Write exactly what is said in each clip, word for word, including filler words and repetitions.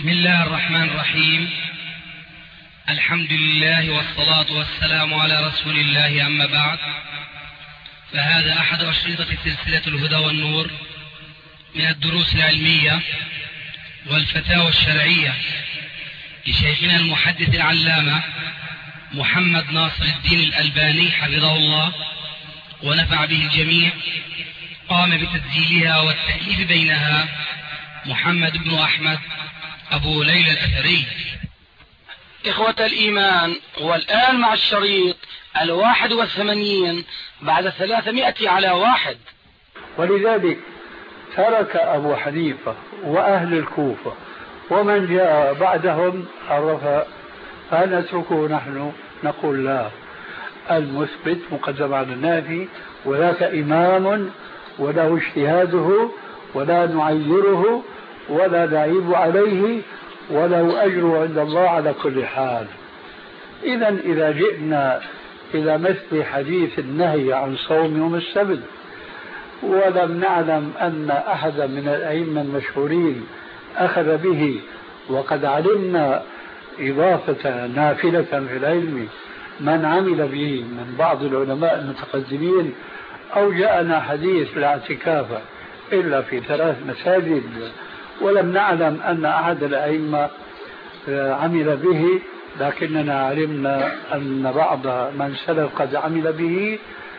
بسم الله الرحمن الرحيم. الحمد لله والصلاة والسلام على رسول الله، أما بعد، فهذا أحد أشرطة سلسلة الهدى والنور من الدروس العلمية والفتاوى الشرعية لشيخنا المحدث العلامة محمد ناصر الدين الألباني حفظه الله ونفع به الجميع. قام بتسجيلها والتأليف بينها محمد بن أحمد أبو ليلى الأثري. إخوة الإيمان، والآن مع الشريط الواحد والثمانين بعد ثلاثمائة على واحد. ولذلك ترك أبو حنيفة وأهل الكوفة ومن جاء بعدهم عرف، فنتركه نحن نقول لا، المثبت مقدم على النافي، وذاك إمام وله اجتهاده ولا نعيره ولا نعيب عليه وله أجر عند الله على كل حال. إذا إذا جئنا إلى مثل حديث النهي عن صوم يوم السبت ولم نعلم أن أحدا من الأئمة المشهورين أخذ به، وقد علمنا إضافة نافلة في العلم من عمل به من بعض العلماء المتقدمين، أو جاءنا حديث لا اعتكاف إلا في ثلاث مساجد ولم نعلم أن أحد الأئمة عمل به، لكننا علمنا أن بعض من سلف قد عمل به،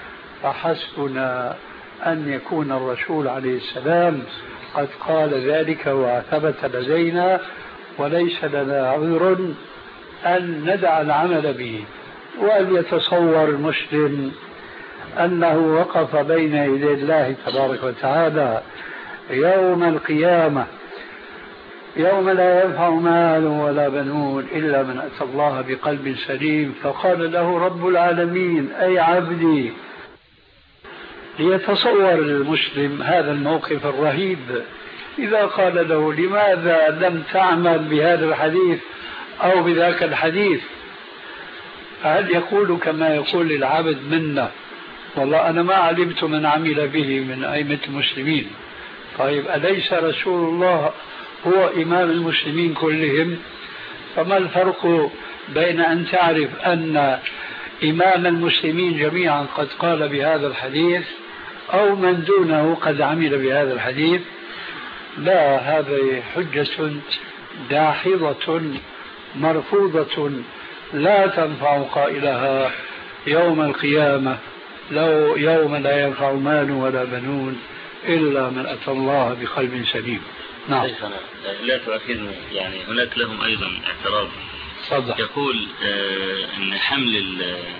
فحسبنا أن يكون الرسول عليه السلام قد قال ذلك وثبت لدينا، وليس لنا عذر أن ندع العمل به. وأن يتصور المسلم أنه وقف بين يدي الله تبارك وتعالى يوم القيامة، يوم لا ينفع مال ولا بنون إلا من أتى الله بقلب سليم، فقال له رب العالمين أي عبدي. ليتصور المسلم هذا الموقف الرهيب. إذا قال له لماذا لم تعمل بهذا الحديث أو بذاك الحديث، فهل يقول كما يقول العبد منا والله أنا ما علمت من عمل به من أئمة المسلمين؟ طيب أليس رسول الله هو إمام المسلمين كلهم؟ فما الفرق بين أن تعرف أن إمام المسلمين جميعا قد قال بهذا الحديث أو من دونه قد عمل بهذا الحديث؟ لا، هذه حجة داحضة مرفوضة لا تنفع قائلها يوم القيامة، لو يوم لا ينفع مال ولا بنون إلا من أتى الله بقلب سليم. نعم. لا تؤخذنا، يعني هناك لهم أيضا اعتراض. صدق. يقول آه أن حمل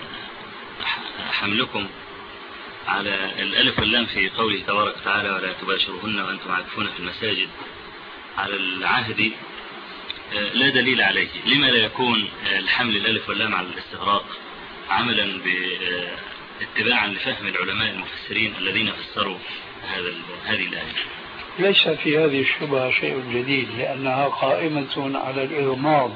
حملكم على الألف واللام في قوله تبارك وتعالى ولا تباشرهن وأنتم عاكفون في المساجد على العهد آه لا دليل عليه. لما لا يكون الحمل الألف واللام على الاستغراق عملا باتباعا لفهم العلماء المفسرين الذين فسروا هذا هذه الآية؟ ليس في هذه الشبهة شيء جديد، لأنها قائمة على الإغماض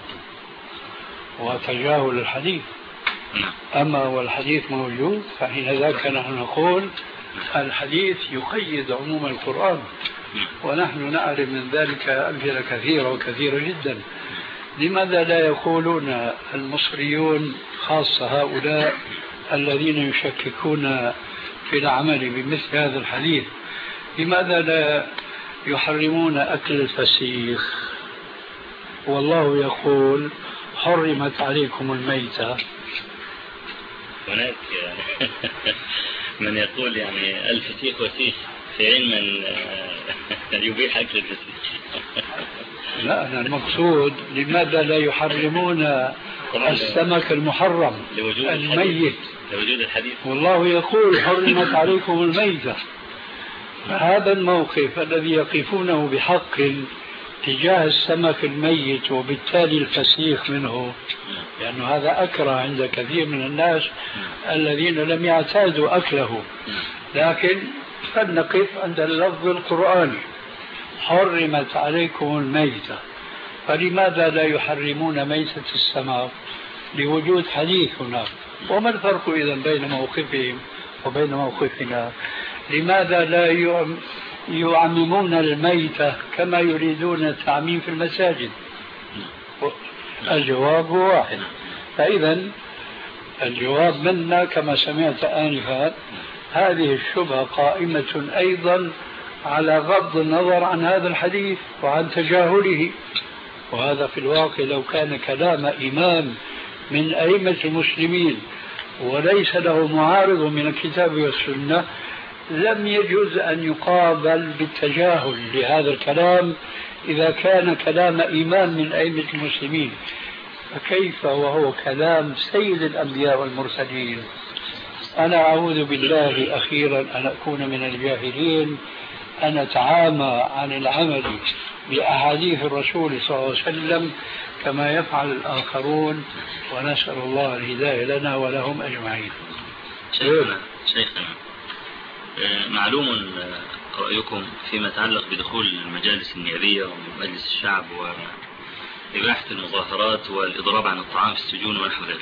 وتجاهل الحديث. أما والحديث موجود فحين ذاك نحن نقول الحديث يقيد عموم القرآن، ونحن نعلم من ذلك أمثلة كثيرة وكثيرة جدا. لماذا لا يقولون المصريون خاصة هؤلاء الذين يشككون في العمل بمثل هذا الحديث، لماذا لا يحرمون أكل الفسيخ؟ والله يقول حرمت عليكم الميتة. هناك من يقول يعني الفسيخ وسيخ في علم من يبيح أكل الفسيخ. لا، أنا المقصود لماذا لا يحرمون السمك المحرم الميت لوجود الحديث؟ والله يقول حرمت عليكم الميتة. هذا الموقف الذي يقفونه بحق تجاه السمك الميت وبالتالي الفسيخ منه، لأنه يعني هذا أكره عند كثير من الناس الذين لم يعتادوا أكله. لكن فلنقف عند اللفظ القرآني حرمت عليكم الميتة، فلماذا لا يحرمون ميتة السمك لوجود حديث هناك؟ وما الفرق إذن بين موقفهم وبين موقفنا؟ لماذا لا يعممون الميتة كما يريدون التعميم في المساجد؟ الجواب هو واحد. فإذا الجواب منا كما سمعت آنفا هذه الشبهة قائمة أيضا على غض النظر عن هذا الحديث وعن تجاهله. وهذا في الواقع لو كان كلام إمام من أئمة المسلمين وليس له معارض من الكتاب والسنة لم يجوز أن يقابل بالتجاهل لهذا الكلام إذا كان كلام إمام من أئمة المسلمين، فكيف وهو كلام سيد الأنبياء والمرسلين؟ أنا أعوذ بالله أخيرا أن أكون من الجاهلين أن أتعامى عن العمل بأحاديث الرسول صلى الله عليه وسلم كما يفعل الآخرون، ونسأل الله الهداية لنا ولهم أجمعين. شيخنا شيخنا معلوم رأيكم فيما يتعلق بدخول المجالس النيابية ومجلس الشعب وإباحة المظاهرات والإضراب عن الطعام في السجون ونحو ذلك،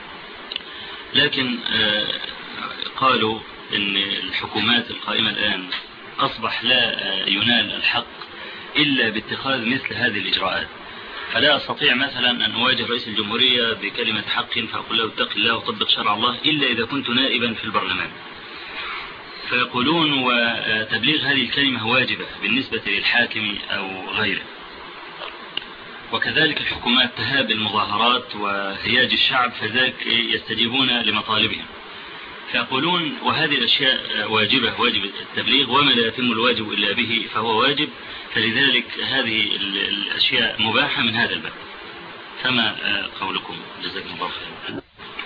لكن قالوا إن الحكومات القائمة الآن أصبح لا ينال الحق إلا باتخاذ مثل هذه الإجراءات، فلا أستطيع مثلا أن أواجه رئيس الجمهورية بكلمة حق فأقول له اتق الله وطبق شرع الله إلا إذا كنت نائبا في البرلمان. فيقولون وتبليغ هذه الكلمة واجبة بالنسبة للحاكم أو غيره، وكذلك الحكومات تهاب المظاهرات وهياج الشعب فذلك يستجيبون لمطالبهم، فيقولون وهذه الأشياء واجبة، واجب التبليغ وما لا يتم الواجب إلا به فهو واجب، فلذلك هذه الأشياء مباحة من هذا الباب. فما قولكم؟ جزاكم الله خيرا.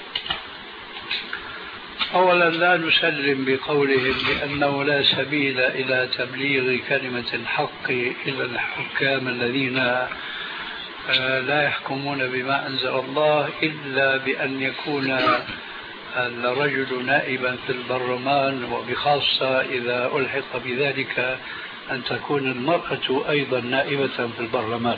أولا لا نسلم بقولهم بأنه لا سبيل إلى تبليغ كلمة الحق إلا الحكام الذين لا يحكمون بما أنزل الله إلا بأن يكون الرجل نائبا في البرلمان، وبخاصة إذا ألحق بذلك أن تكون المرأة أيضا نائبة في البرلمان.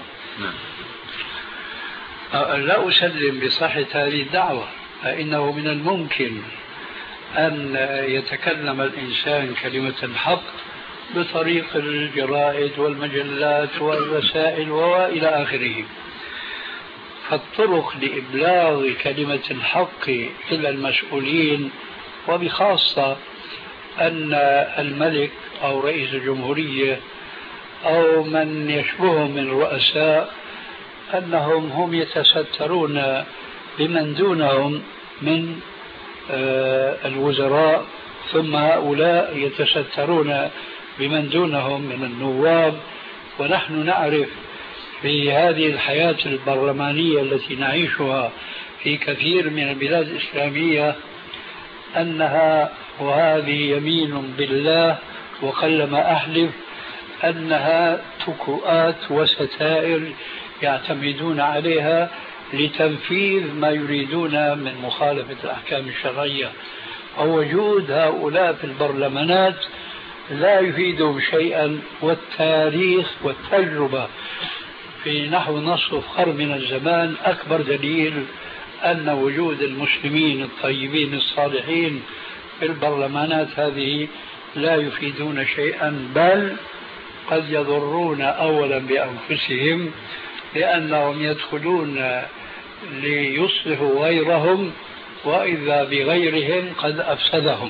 لا أسلم بصحة هذه الدعوة، فإنه من الممكن أن يتكلم الإنسان كلمة الحق بطريق الجرائد والمجلات والرسائل وإلى آخره. فالطرق لإبلاغ كلمة الحق إلى المسؤولين، وبخاصة أن الملك أو رئيس الجمهورية أو من يشبههم من الرؤساء أنهم هم يتسترون بمن دونهم من الوزراء، ثم هؤلاء يتسترون بمن دونهم من النواب. ونحن نعرف في هذه الحياة البرلمانية التي نعيشها في كثير من البلاد الإسلامية أنها، وهذه يمين بالله وقلما أحلف، أنها تكؤات وستائر يعتمدون عليها لتنفيذ ما يريدون من مخالفة الأحكام الشرعية. ووجود هؤلاء في البرلمانات لا يفيدهم شيئا، والتاريخ والتجربة في نحو نصف قرن من الزمان أكبر دليل أن وجود المسلمين الطيبين الصالحين في البرلمانات هذه لا يفيدون شيئا، بل قد يضرون أولا بأنفسهم لأنهم يدخلون ليصلحوا غيرهم وإذا بغيرهم قد أفسدهم.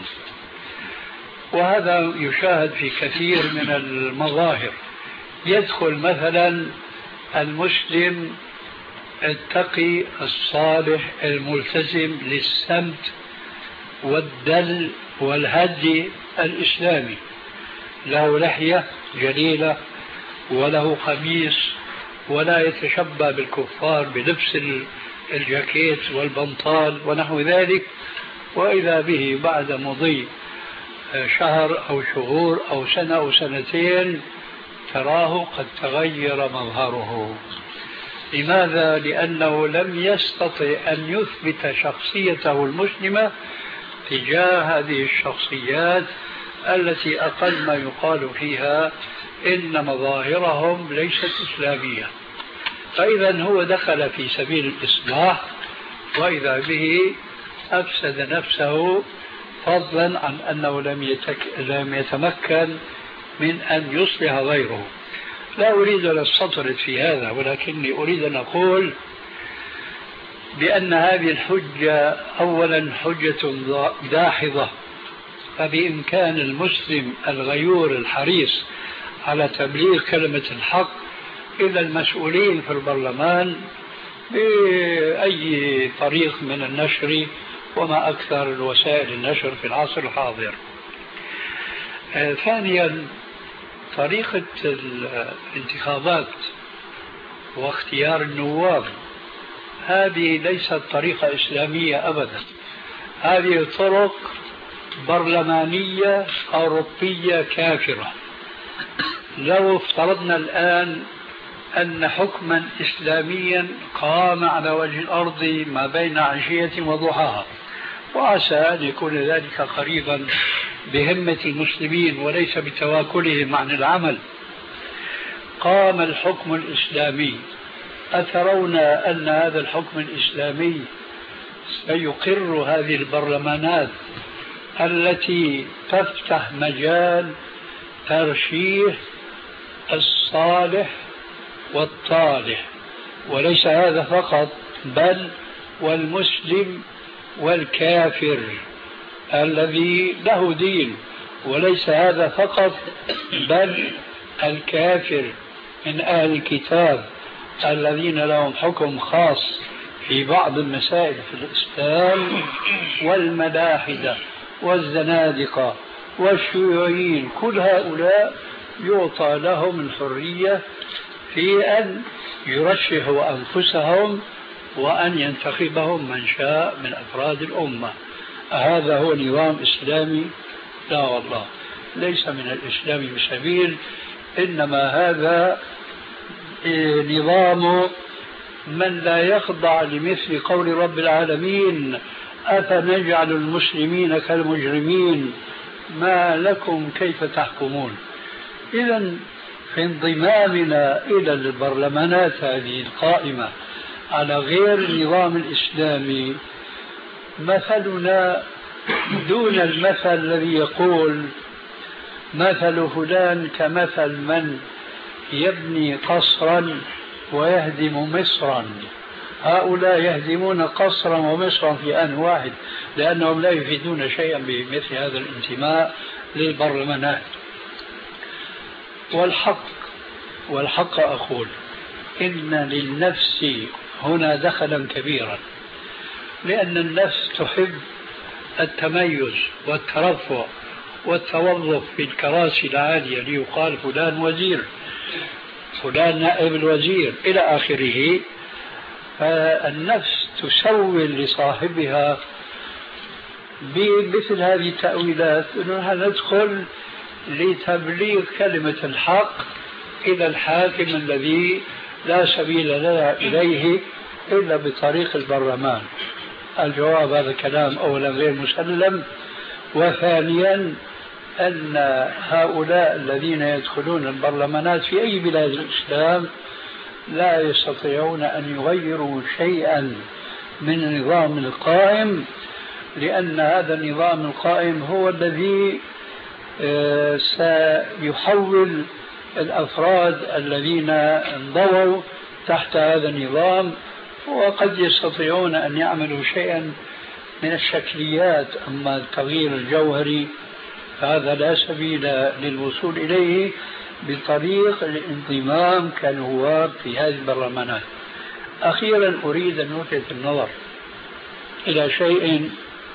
وهذا يشاهد في كثير من المظاهر. يدخل مثلا المسلم التقي الصالح الملتزم للسمت والدل والهدي الإسلامي، له لحية جليلة وله قميص ولا يتشبه بالكفار بلبس الجاكيت والبنطال ونحو ذلك، وإذا به بعد مضي شهر أو شهور أو سنة أو سنتين تراه قد تغير مظهره. لماذا؟ لأنه لم يستطع أن يثبت شخصيته المسلمة تجاه هذه الشخصيات التي أقل ما يقال فيها إن مظاهرهم ليست إسلامية. فإذا هو دخل في سبيل الإصلاح وإذا به أفسد نفسه، فضلا عن أنه لم, يتك... لم يتمكن من أن يصلح غيره. لا أريد أن أستطرد في هذا، ولكني أريد أن أقول بأن هذه الحجة أولا حجة داحضة، فبإمكان المسلم الغيور الحريص على تبليغ كلمة الحق إلى المسؤولين في البرلمان بأي طريق من النشر، وما أكثر الوسائل النشر في العصر الحاضر. آه ثانيا، طريقة الانتخابات واختيار النواب هذه ليست طريقة إسلامية أبدا، هذه طرق برلمانية أوروبية كافرة. لو افترضنا الآن أن حكما إسلاميا قام على وجه الأرض ما بين عشية وضحاها، وعسى أن يكون ذلك قريبا بهمة المسلمين وليس بتواكلهم عن العمل، قام الحكم الإسلامي، أترون أن هذا الحكم الإسلامي سيقر هذه البرلمانات التي تفتح مجال ترشيح الصالح والطالح؟ وليس هذا فقط، بل والمسلم والكافر الذي له دين، وليس هذا فقط، بل الكافر من أهل الكتاب الذين لهم حكم خاص في بعض المسائل في الإسلام، والملاحدة والزنادقة والشيوعيين، كل هؤلاء يعطى لهم الحرية في أن يرشحوا أنفسهم وأن ينتخبهم من شاء من أفراد الأمة. هذا هو نظام إسلامي؟ لا والله، ليس من الإسلام بسبيل، إنما هذا نظام من لا يخضع لمثل قول رب العالمين: أفنجعل المسلمين كالمجرمين ما لكم كيف تحكمون. إذن في انضمامنا إلى البرلمانات هذه القائمة على غير النظام الإسلامي مثلنا دون المثل الذي يقول مثل فلان كمثل من يبني قصرا ويهدم مصرا. هؤلاء يهدمون قصرا ومصرا في آن واحد، لأنهم لا يفيدون شيئا بمثل هذا الانتماء للبرلمانات. والحق والحق أقول إن للنفس هنا دخلا كبيرا، لأن النفس تحب التميز والترفع والتوظف في الكراسي العالية، ليقال فلان وزير، فلان نائب الوزير إلى آخره. فالنفس تسول لصاحبها بمثل هذه التأويلات أنها ندخل لتبليغ كلمة الحق إلى الحاكم الذي لا سبيل لنا إليه إلا بطريق البرلمان. الجواب هذا كلام أولا غير مسلم، وثانيا أن هؤلاء الذين يدخلون البرلمانات في أي بلاد الإسلام لا يستطيعون أن يغيروا شيئا من النظام القائم، لأن هذا النظام القائم هو الذي سيحول الأفراد الذين انضووا تحت هذا النظام، وقد يستطيعون أن يعملوا شيئا من الشكليات، أما التغيير الجوهري فهذا لا سبيل للوصول إليه بطريق الانضمام كنواب في هذه البرلمانات. أخيرا أريد أن ألفت النظر إلى شيء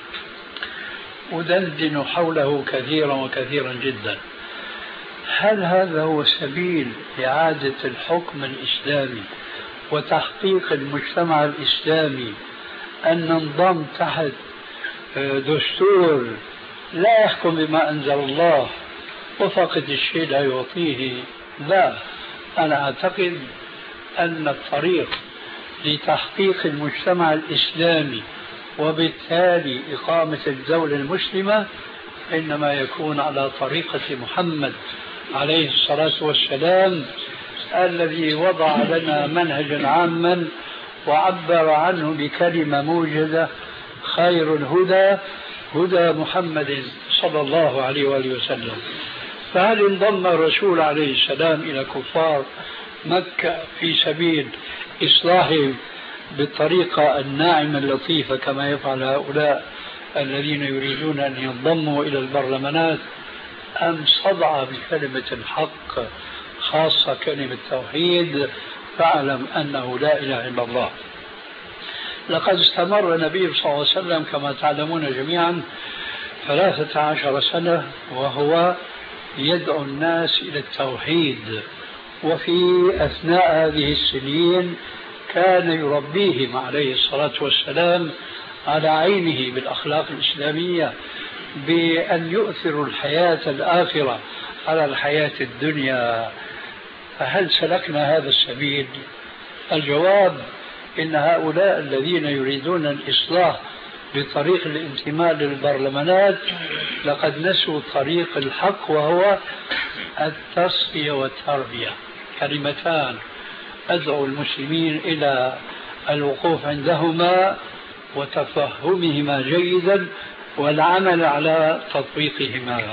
أدندن حوله كثيرا وكثيرا جدا. هل هذا هو سبيل إعادة الحكم الإسلامي وتحقيق المجتمع الإسلامي أن ننضم تحت دستور لا يحكم بما أنزل الله وفقد الشيء لا يعطيه؟ لا، أنا أعتقد أن الطريق لتحقيق المجتمع الإسلامي وبالتالي إقامة الدولة المسلمة إنما يكون على طريقة محمد عليه الصلاة والسلام، الذي وضع لنا منهجا عاما وعبر عنه بكلمة موجزة: خير الهدى هدى محمد صلى الله عليه وآله وسلم. فهل انضم الرسول عليه السلام إلى كفار مكة في سبيل إصلاحهم بالطريقة الناعمة اللطيفة كما يفعل هؤلاء الذين يريدون أن ينضموا إلى البرلمانات، أم صدع بكلمة الحق خاصة كلمة التوحيد فاعلم أنه لا إله إلا الله؟ لقد استمر النبي صلى الله عليه وسلم كما تعلمون جميعا ثلاثة عشر سنة وهو يدعو الناس إلى التوحيد، وفي أثناء هذه السنين كان يربيهم عليه الصلاة والسلام على عينه بالأخلاق الإسلامية، بأن يؤثروا الحياة الآخرة على الحياة الدنيا. فهل سلكنا هذا السبيل؟ الجواب إن هؤلاء الذين يريدون الإصلاح بطريق الانتماء للبرلمانات لقد نسوا طريق الحق، وهو التصفية والتربية، كلمتان أدعو المسلمين إلى الوقوف عندهما وتفهمهما جيدا والعمل على تطبيقهما.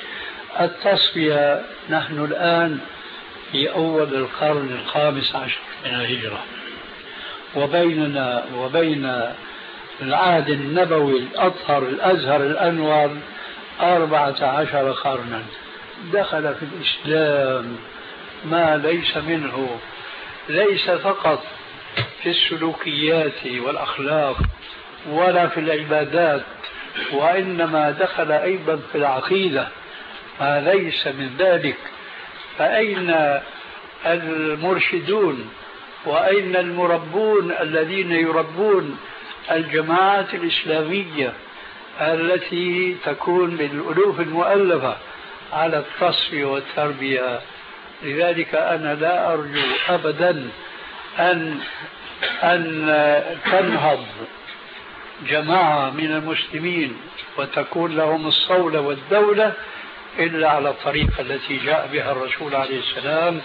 التصفية، نحن الآن في أول القرن الخامس عشر من الهجرة، وبيننا وبين العهد النبوي الأطهر الأزهر الأنور أربعة عشر قرنا. دخل في الإسلام ما ليس منه، ليس فقط في السلوكيات والأخلاق ولا في العبادات، وإنما دخل أيضا في العقيدة ما ليس من ذلك. فأين المرشدون وأين المربون الذين يربون الجماعات الإسلامية التي تكون بالألوف المؤلفة على التصفية والتربية؟ لذلك أنا لا أرجو أبدا أن أن تنهض جماعة من المسلمين وتكون لهم الصولة والدولة إلا على الطريقة التي جاء بها الرسول عليه السلام،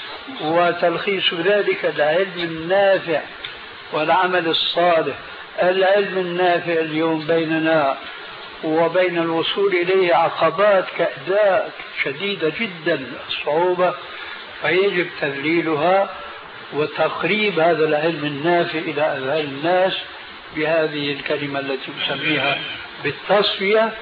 وتلخيص ذلك العلم النافع والعمل الصالح. العلم النافع اليوم بيننا وبين الوصول إليه عقبات كأداء شديدة جدا الصعوبة، فيجب تذليلها وتقريب هذا العلم النافع إلى أذهان الناس بهذه الكلمة التي نسميها بالتصفية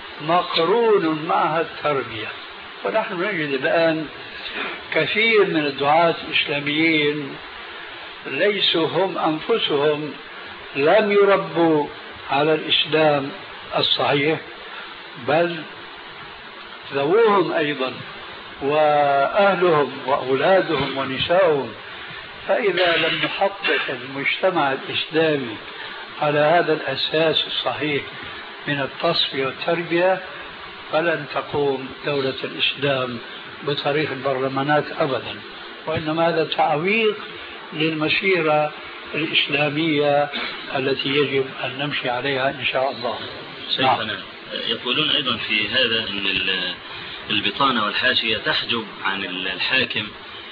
مقرون معها التربية. ونحن نجد الآن كثير من الدعاة الإسلاميين ليسوا هم أنفسهم لم يربوا على الإسلام الصحيح، بل ذووهم أيضا وأهلهم وأولادهم ونساؤهم. فإذا لم نحقق المجتمع الإسلامي على هذا الأساس الصحيح من التصفية والتربية فلن تقوم دولة الإسلام بطريق البرلمانات أبدا، وإنما هذا تعويق للمسيرة الإسلامية التي يجب أن نمشي عليها إن شاء الله. شيخنا يقولون أيضا في هذا أن البطانة والحاشية تحجب عن الحاكم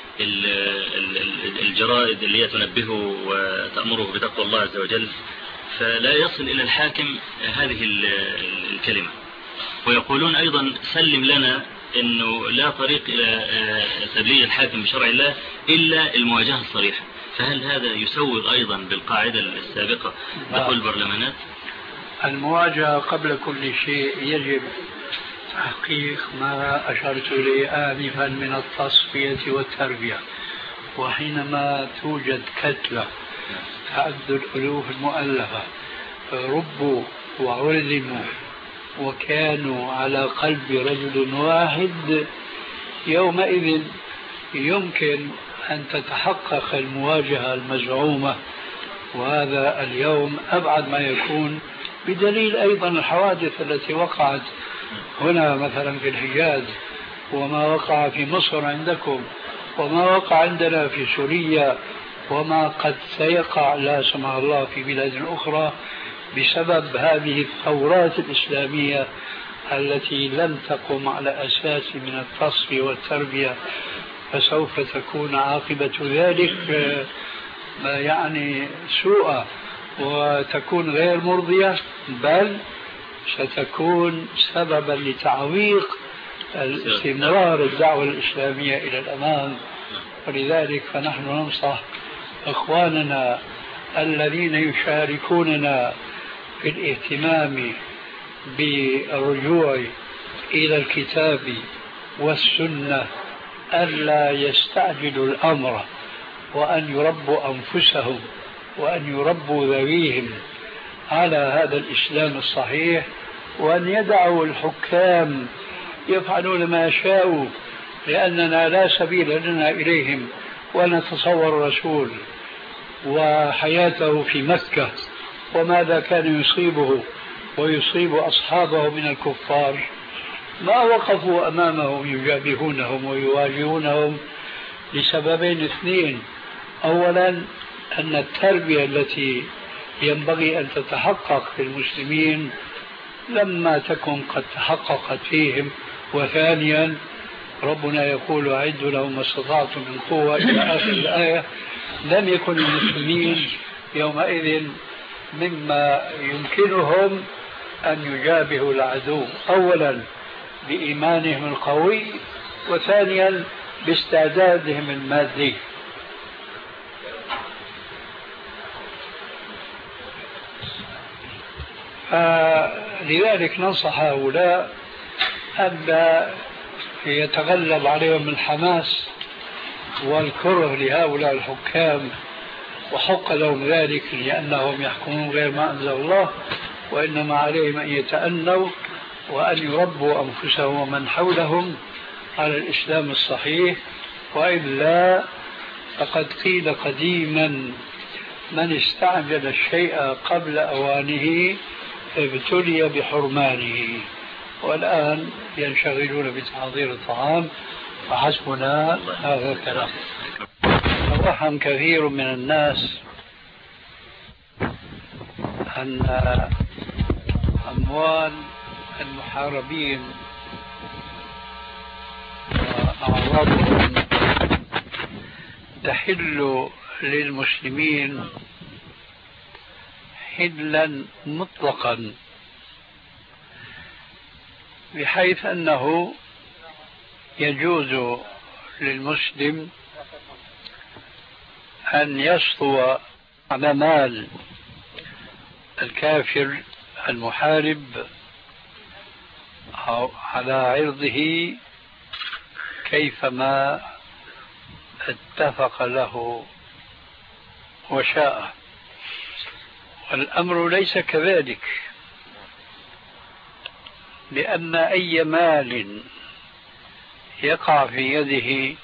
الجرائد اللي هي تنبهه وتأمره بتقوى الله عز وجل، فلا يصل إلى الحاكم هذه الكلمة. ويقولون أيضا سلم لنا أنه لا طريق إلى تبليغ الحاكم بشرع الله إلا المواجهة الصريحة، فهل هذا يسوغ أيضا بالقاعدة السابقة دخول البرلمانات؟ المواجهة قبل كل شيء يجب تحقيق ما أشرت إليه آنفا من التصفية والتربية. وحينما توجد كتلة تعد الألوف المؤلفة ربوا وعلموا وكانوا على قلب رجل واحد، يومئذ يمكن أن تتحقق المواجهة المزعومة. وهذا اليوم أبعد ما يكون، بدليل أيضا الحوادث التي وقعت هنا مثلا في الحجاز، وما وقع في مصر عندكم، وما وقع عندنا في سوريا، وما قد سيقع لا سمح الله في بلاد أخرى بسبب هذه الثورات الإسلامية التي لم تقم على أساس من التصفية والتربية. فسوف تكون عاقبة ذلك يعني سوءة وتكون غير مرضية، بل ستكون سببا لتعويق استمرار الدعوة الإسلامية إلى الأمام. ولذلك فنحن ننصح إخواننا الذين يشاركوننا في الاهتمام بالرجوع إلى الكتاب والسنة ألا يستعجلوا الأمر، وأن يربوا أنفسهم وأن يربوا ذويهم على هذا الإسلام الصحيح، وأن يدعوا الحكام يفعلون ما شاءوا، لأننا لا سبيل لنا إليهم. ونتصور الرسول وحياته في مكة وماذا كان يصيبه ويصيب أصحابه من الكفار، ما وقفوا أمامهم يجابهونهم ويواجهونهم لسببين اثنين: أولا أن التربية التي ينبغي أن تتحقق في المسلمين لما تكن قد تحققت فيهم، وثانيا ربنا يقول أعدوا لهم ما استطعتم من قوة إلى آخر الآية. لم يكن المسلمين يومئذ مما يمكنهم أن يجابهوا العدو، أولا بإيمانهم القوي، وثانيا باستعدادهم المادي. فلذلك ننصح هؤلاء أن يتغلب عليهم الحماس والكره لهؤلاء الحكام، وحق لهم ذلك لأنهم يحكمون غير ما أنزل الله، وإنما عليهم أن يتأنوا وأن يربوا أنفسهم ومن حولهم على الإسلام الصحيح. وإلا فقد قيل قديما: من استعجل الشيء قبل أوانه ابتلي بحرمانه. والآن ينشغلون بتحضير الطعام، فحسبنا هذا الكلام. توهم كثير من الناس أن أموال المحاربين وأعراضهم تحل للمسلمين حلا مطلقا، بحيث أنه يجوز للمسلم أن يسطو على مال الكافر المحارب أو على عرضه كيفما اتفق له وشاء. والأمر ليس كذلك، لأن أي مال يقع في يده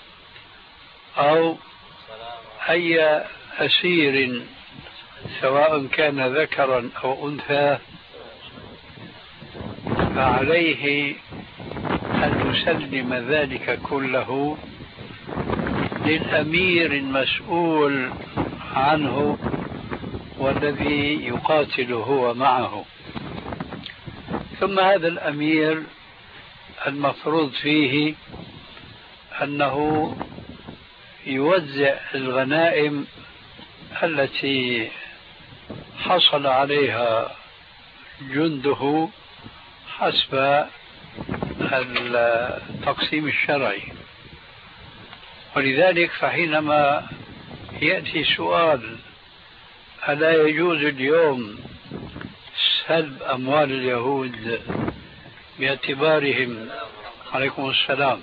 أو أي أسير سواء كان ذكرا أو أنثى فعليه أن يسلم ذلك كله للأمير المسؤول عنه والذي يقاتل هو معه. ثم هذا الأمير المفروض فيه أنه يوزع الغنائم التي حصل عليها جنده حسب التقسيم الشرعي. ولذلك فحينما يأتي سؤال: ألا يجوز اليوم سلب أموال اليهود باعتبارهم عليكم السلام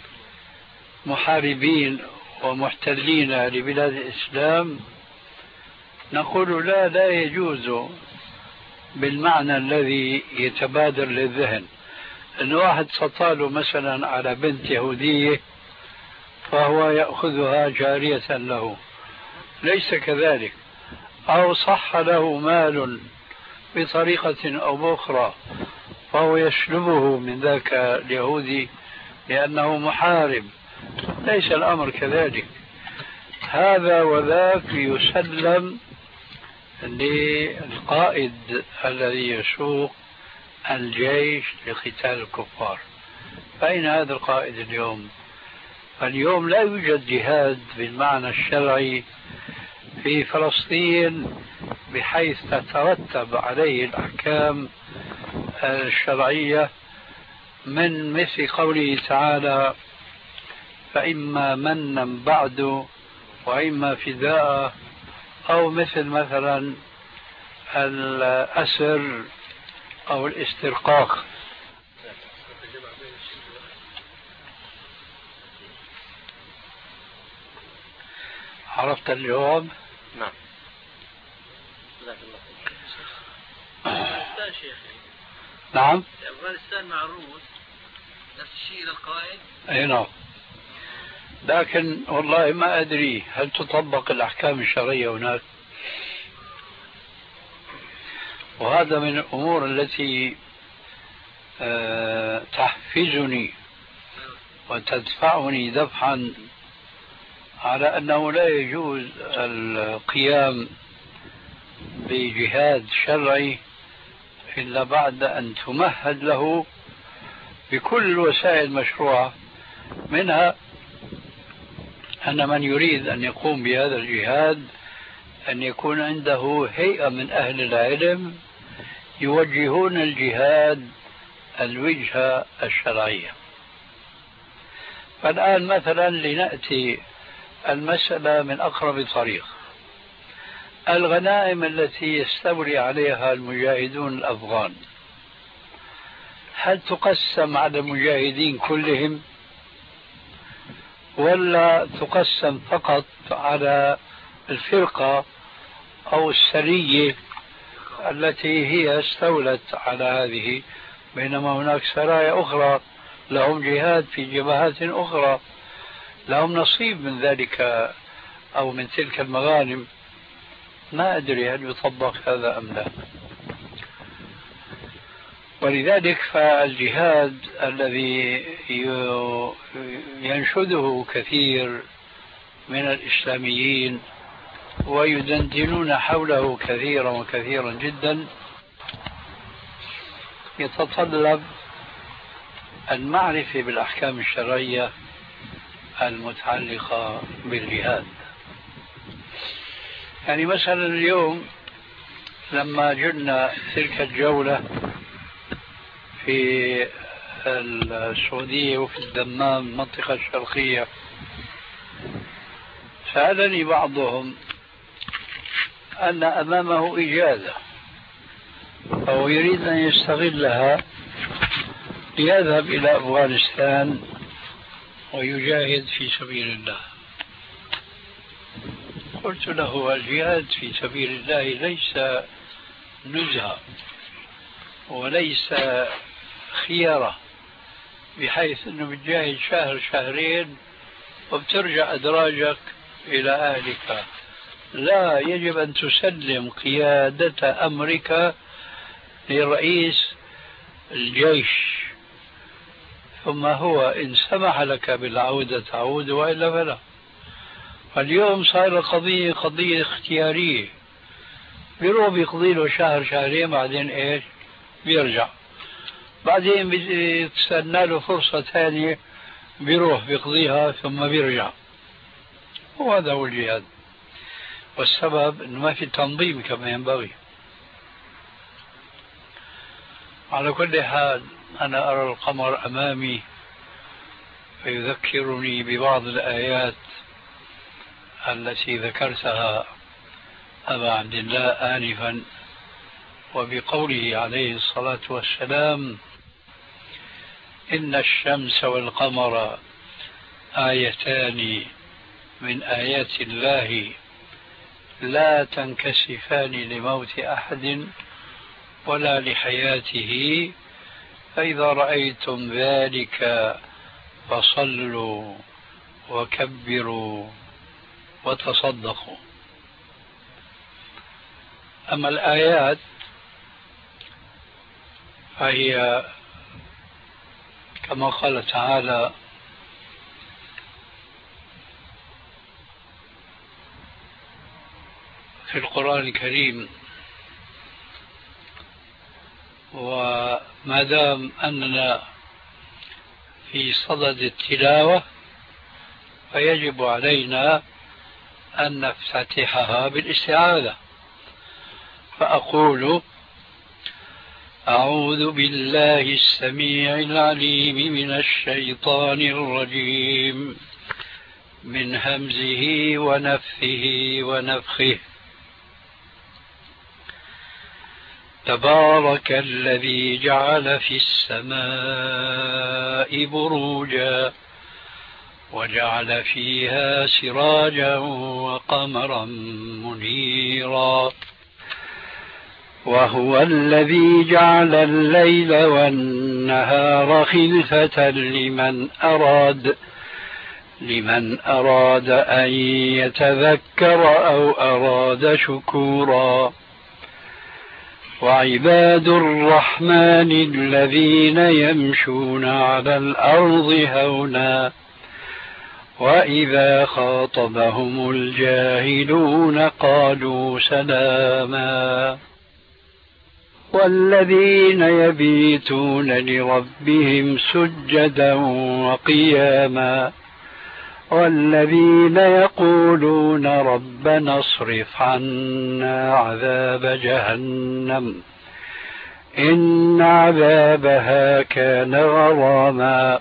محاربين ومحتلين لبلاد الإسلام؟ نقول لا، لا يجوز بالمعنى الذي يتبادر للذهن، أن واحد سطاله مثلا على بنت يهودية فهو يأخذها جارية له، ليس كذلك. أو صح له مال بطريقة أو بأخرى فهو يسلبه من ذاك اليهودي لأنه محارب، ليس الأمر كذلك. هذا وذاك يسلم للقائد الذي يسوق الجيش لقتال الكفار. فأين هذا القائد اليوم؟ اليوم لا يوجد جهاد بالمعنى الشرعي في فلسطين بحيث تترتب عليه الأحكام الشرعية من مثل قوله تعالى فإما منا بعد وإما فداء، أو مثل مثلا الأسر أو الاسترقاق. عرفت الجواب؟ نعم. أفغانستان شيخ. نعم. أفغانستان مع الروس نفس الشيء للقائد. أي نعم. لكن والله ما أدري هل تطبق الأحكام الشرعية هناك، وهذا من الأمور التي تحفزني وتدفعني دفعا على أنه لا يجوز القيام بجهاد شرعي إلا بعد أن تمهد له بكل الوسائل المشروعة، منها أن من يريد أن يقوم بهذا الجهاد أن يكون عنده هيئة من أهل العلم يوجهون الجهاد الوجهة الشرعية. فالآن مثلا لنأتي المسألة من أقرب طريق. الغنائم التي يستولي عليها المجاهدون الأفغان هل تقسم على المجاهدين كلهم ولا تقسم فقط على الفرقة أو السرية التي هي استولت على هذه، بينما هناك سرايا أخرى لهم جهاد في جبهات أخرى لهم نصيب من ذلك أو من تلك المغانم؟ ما أدري هل يطبق هذا أم لا. ولذلك فالجهاد الذي ينشده كثير من الإسلاميين ويدندنون حوله كثيرا وكثيرا جدا يتطلب المعرفة بالأحكام الشرعية المتعلقة بالجهاد. يعني مثلا اليوم لما جلنا تلك الجولة في السعودية وفي الدمام المنطقة الشرقية، سألني بعضهم أن أمامه إجازة أو يريد أن يستغلها ليذهب إلى أفغانستان ويجاهد في سبيل الله. قلت له الجهاد في سبيل الله ليس نزهة وليس خيارة بحيث أنه بتجاهد شهر شهرين وبترجع أدراجك إلى أهلك. لا، يجب أن تسلم قيادة أمرك لرئيس الجيش، ثم هو إن سمح لك بالعودة تعود وإلا فلا. اليوم صار قضية قضية اختيارية، بيروح بيقضي له شهر شهرين بعدين إيش بيرجع، بعدين بتستنى له فرصة ثانية بيروح بيقضيها ثم بيرجع. وهذا هو الجهاد، والسبب أنه ما في تنظيم كما ينبغي. على كل حال أنا أرى القمر أمامي فيذكرني ببعض الآيات التي ذكرتها أبا عبد الله آنفا، وبقوله عليه الصلاة والسلام إن الشمس والقمر آيتان من آيات الله لا تنكسفان لموت أحد ولا لحياته، فإذا رأيتم ذلك فصلوا وكبروا وتصدقوا. أما الآيات فهي كما قال تعالى في القرآن الكريم: وما دام أننا في صدد التلاوة فيجب علينا أن نفتتحها بالاستعاذة. فأقول أعوذ بالله السميع العليم من الشيطان الرجيم من همزه ونفثه ونفخه. تبارك الذي جعل في السماء بروجا وجعل فيها سراجا وقمرا منيرا وهو الذي جعل الليل والنهار خلفة لمن أراد لمن أراد أن يتذكر أو أراد شكورا. وعباد الرحمن الذين يمشون على الأرض هونا وإذا خاطبهم الجاهلون قالوا سلاما. والذين يبيتون لربهم سجدا وقياما والذين يقولون ربنا اصرف عنا عذاب جهنم إن عذابها كان غراما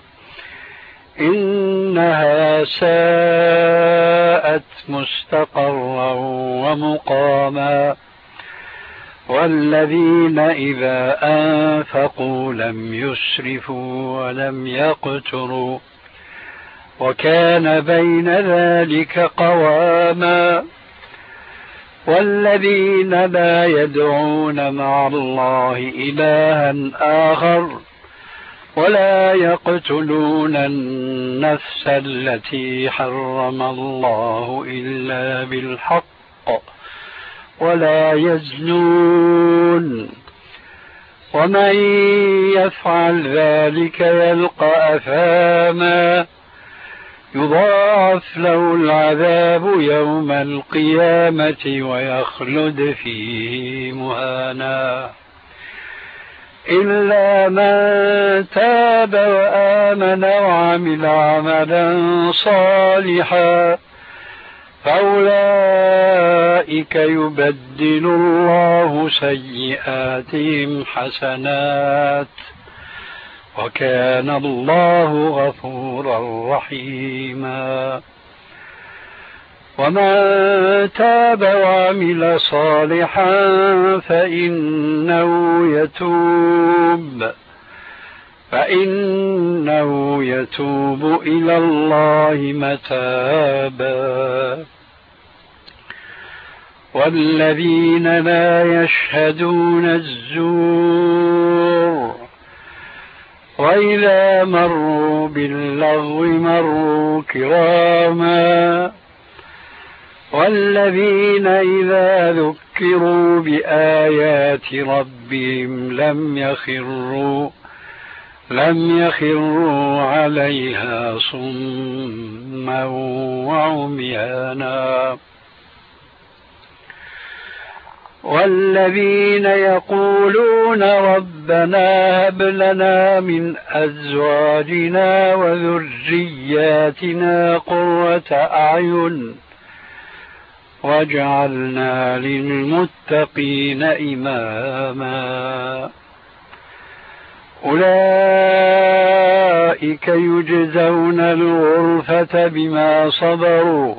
إنها ساءت مستقرا ومقاما. والذين إذا أنفقوا لم يسرفوا ولم يقتروا وكان بين ذلك قواما. والذين لا يدعون مع الله إلها آخر ولا يقتلون النفس التي حرم الله إلا بالحق ولا يزنون ومن يفعل ذلك يلقى أثاما يضاعف له العذاب يوم القيامة ويخلد فيه مهانا إلا من تاب وآمن وعمل عملا صالحا فأولئك يبدل الله سيئاتهم حسنات وكان الله غفورا رحيما. ومن تاب وعمل صالحا فإنه يتوب فإنه يتوب إلى الله متابا. والذين لا يشهدون الزور وإذا مروا باللغو مروا كراما. والذين إذا ذكروا بآيات ربهم لم يخروا لم يخروا عليها صما وعميانا. والذين يقولون ربنا هب لنا من أزواجنا وذرياتنا قرة أعين واجعلنا للمتقين إماما. أولئك يجزون الغرفة بما صبروا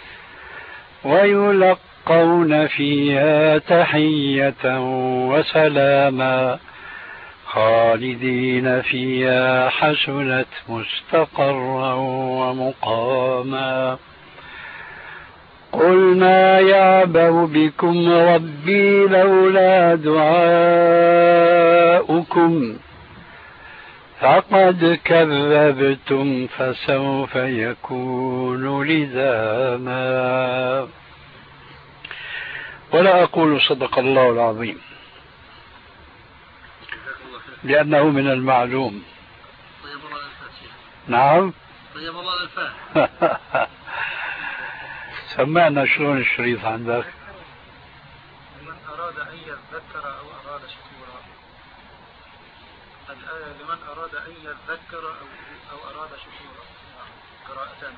ويلقون فيها تحية وسلاما خالدين فيها حسنت مستقرا ومقاما. قل ما يعبأ بكم ربي لولا دعاؤكم فقد كذبتم فسوف يكون لزاما. ولا أقول صدق الله العظيم لأنه من المعلوم. طيب الله الفاتحة. نعم. طيب الله الفاتحة. سمعنا شلون الشريط عندك؟ لمن أراد أن يذكر أو أراد شكورا. الآية لمن أراد أن يذكر أو أو أراد شكورا. قراءتان.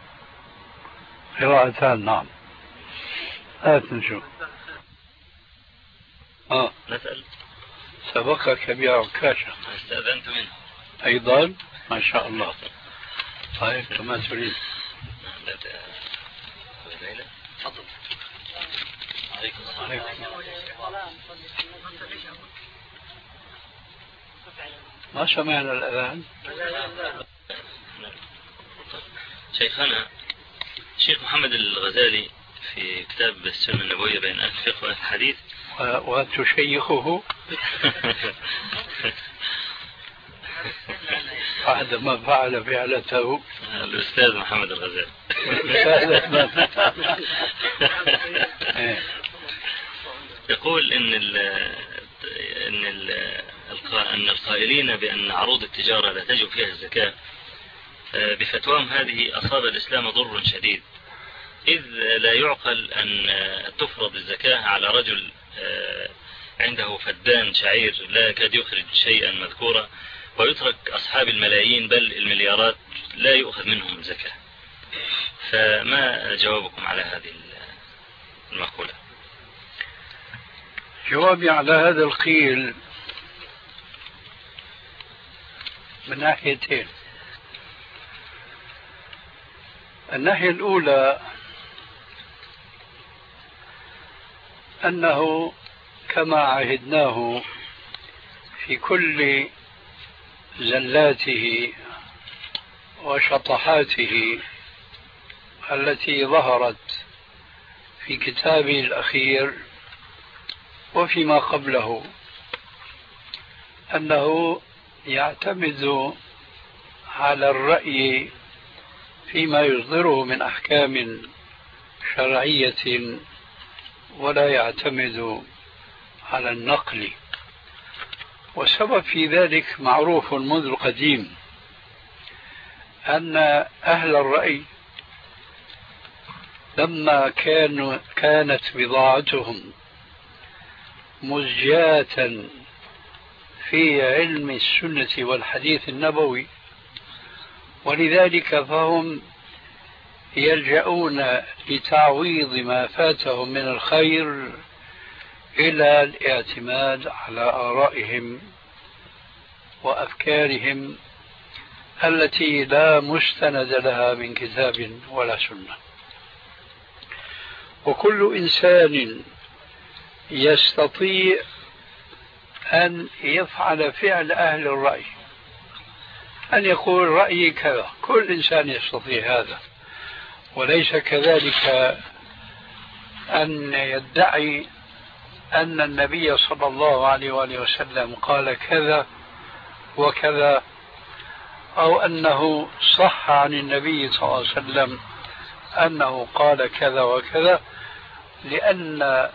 قراءتان نعم. هات نشوف. اه نسأل. سبقك بعكاشة. استأذنت منه أيضا ما شاء الله. طيب كما تريد. تفضل. عليكم السلام. ما سمعنا الأذان. شيخنا الشيخ محمد الغزالي في كتاب السنة النبوية بين أهل الفقه وأهل الحديث وتشيخه بعد ما فعل فعلته الأستاذ محمد الغزالي يقول إن ال إن ال أن القائلين بأن عروض التجارة لا تجب فيها الزكاة بفتواهم هذه أصاب الإسلام ضر شديد، إذ لا يعقل أن تفرض الزكاة على رجل عنده فدان شعير لا يكاد يخرج شيئا مذكورا، ويترك أصحاب الملايين بل المليارات لا يؤخذ منهم زكاة. فما جوابكم على هذه المقولة؟ جوابي على هذا القيل من ناحيتين. الناحية الأولى أنه كما عهدناه في كل زلاته وشطحاته التي ظهرت في كتابه الأخير وفيما قبله، أنه يعتمد على الرأي فيما يصدره من أحكام شرعية ولا يعتمد على النقل. والسبب في ذلك معروف منذ القديم، أن أهل الرأي لما كانوا كانت بضاعتهم مزجاة في علم السنة والحديث النبوي، ولذلك فهم يلجؤون لتعويض ما فاتهم من الخير إلى الاعتماد على آرائهم وأفكارهم التي لا مستند لها من كتاب ولا سنة. وكل إنسان يستطيع أن يفعل فعل أهل الرأي، أن يقول رأيي كذا، كل إنسان يستطيع هذا، وليس كذلك أن يدعي أن النبي صلى الله عليه وآله وسلم قال كذا وكذا، أو أنه صح عن النبي صلى الله عليه وسلم أنه قال كذا وكذا، لأن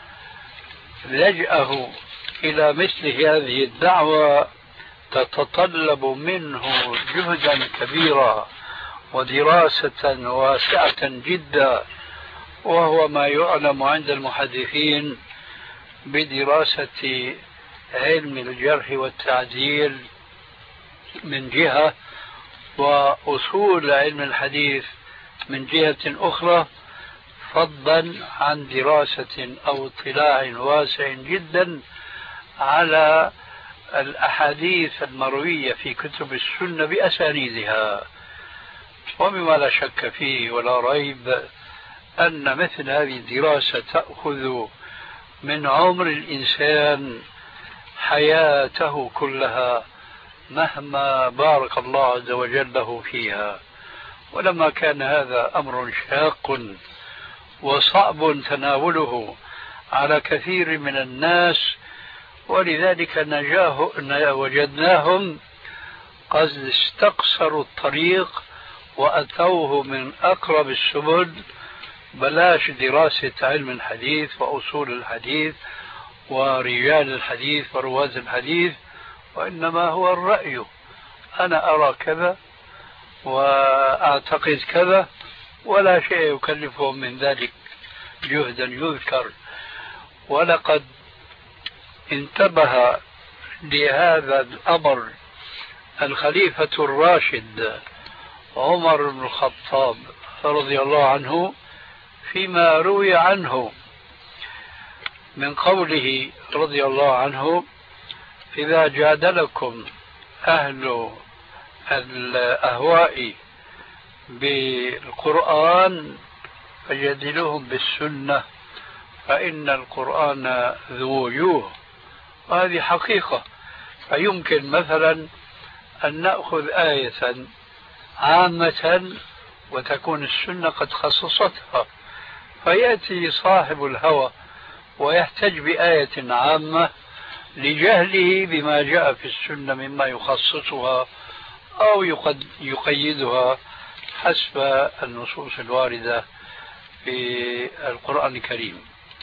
لجأه إلى مثل هذه الدعوة تتطلب منه جهدا كبيرا ودراسة واسعة جدا، وهو ما يعلم عند المحدثين بدراسة علم الجرح والتعديل من جهة، وأصول علم الحديث من جهة أخرى، فضلا عن دراسة أو اطلاع واسع جدا على الأحاديث المروية في كتب السنة بأسانيدها. ومما لا شك فيه ولا ريب أن مثل هذه الدراسة تأخذ من عمر الإنسان حياته كلها مهما بارك الله عز وجل له فيها. ولما كان هذا أمر شاق وصعب تناوله على كثير من الناس، ولذلك نجاه وجدناهم قد استقصروا الطريق وأتوه من أقرب السبل، بلاش دراسة علم الحديث وأصول الحديث ورجال الحديث ورواد الحديث، وإنما هو الرأي، أنا أرى كذا وأعتقد كذا، ولا شيء يكلفهم من ذلك جهدا يذكر. ولقد انتبه لهذا الأمر الخليفة الراشد عمر بن الخطاب رضي الله عنه فيما روي عنه من قوله رضي الله عنه: إذا جادلكم أهل الأهواء بالقرآن فجادلوهم بالسنة، فإن القرآن ذو وجوه، وهذه حقيقة. فيمكن مثلا أن نأخذ آية عامة وتكون السنة قد خصصتها، فيأتي صاحب الهوى ويحتج بآية عامة لجهله بما جاء في السنة مما يخصصها أو يقيدها حسب النصوص الواردة في القرآن الكريم.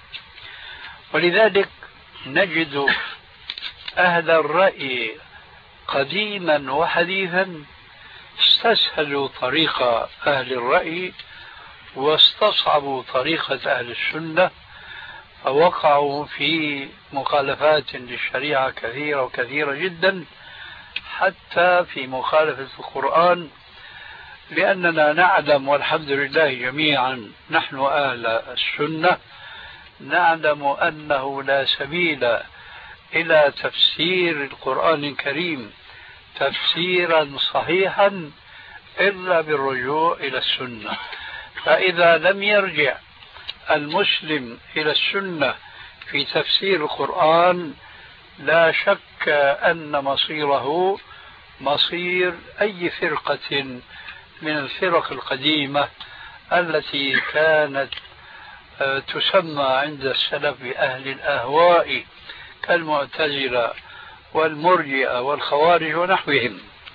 ولذلك نجد أهل الرأي قديما وحديثا استسهلوا طريق أهل الرأي واستصعبوا طريقة أهل السنة، فوقعوا في مخالفات للشريعة كثيرة وكثيرة جدا، حتى في مخالفة القرآن. لأننا نعلم والحمد لله جميعا نحن أهل السنة نعلم أنه لا سبيل إلى تفسير القرآن الكريم تفسيرا صحيحا إلا بالرجوع إلى السنة. فإذا لم يرجع المسلم إلى السنة في تفسير القرآن لا شك أن مصيره مصير أي فرقة من الفرق القديمة التي كانت تسمى عند السلف بأهل الأهواء كالمعتزلة والمرجئة والخوارج ونحوهم.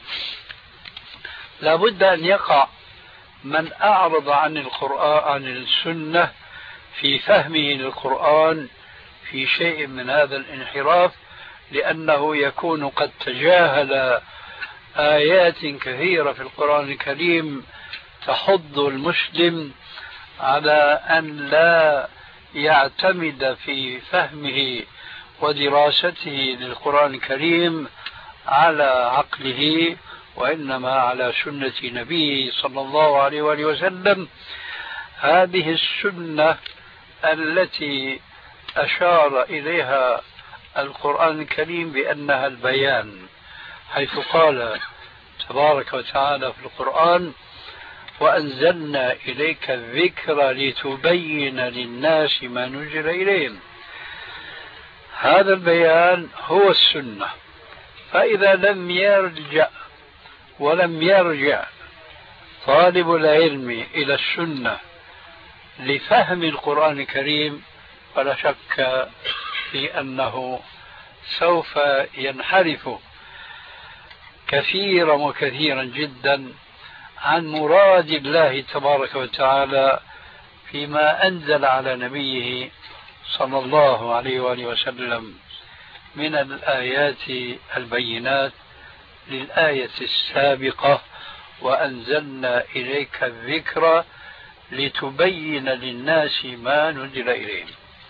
لا بد أن يقع من أعرض عن القرآن عن السنة في فهمه للقرآن في شيء من هذا الانحراف، لأنه يكون قد تجاهل آيات كثيرة في القرآن الكريم تحض المسلم على أن لا يعتمد في فهمه ودراسته للقرآن الكريم على عقله، وإنما على سنة نبيه صلى الله عليه وآله وسلم. هذه السنة التي أشار إليها القرآن الكريم بأنها البيان، حيث قال تبارك وتعالى في القرآن: وأنزلنا إليك الذكر لتبين للناس ما نزل إليهم. هذا البيان هو السنة. فإذا لم يرجع ولم يرجع طالب العلم إلى السنة لفهم القرآن الكريم فلا شك في أنه سوف ينحرف كثيرا وكثيرا جدا عن مراد الله تبارك وتعالى فيما أنزل على نبيه صلى الله عليه وآله وسلم من الآيات البينات للآية السابقة: وأنزلنا إليك الذكر لتبين للناس ما نزل إليهم.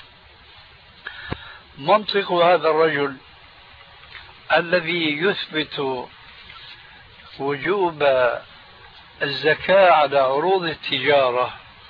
منطق هذا الرجل الذي يثبت وجوب الزكاة على عروض التجارة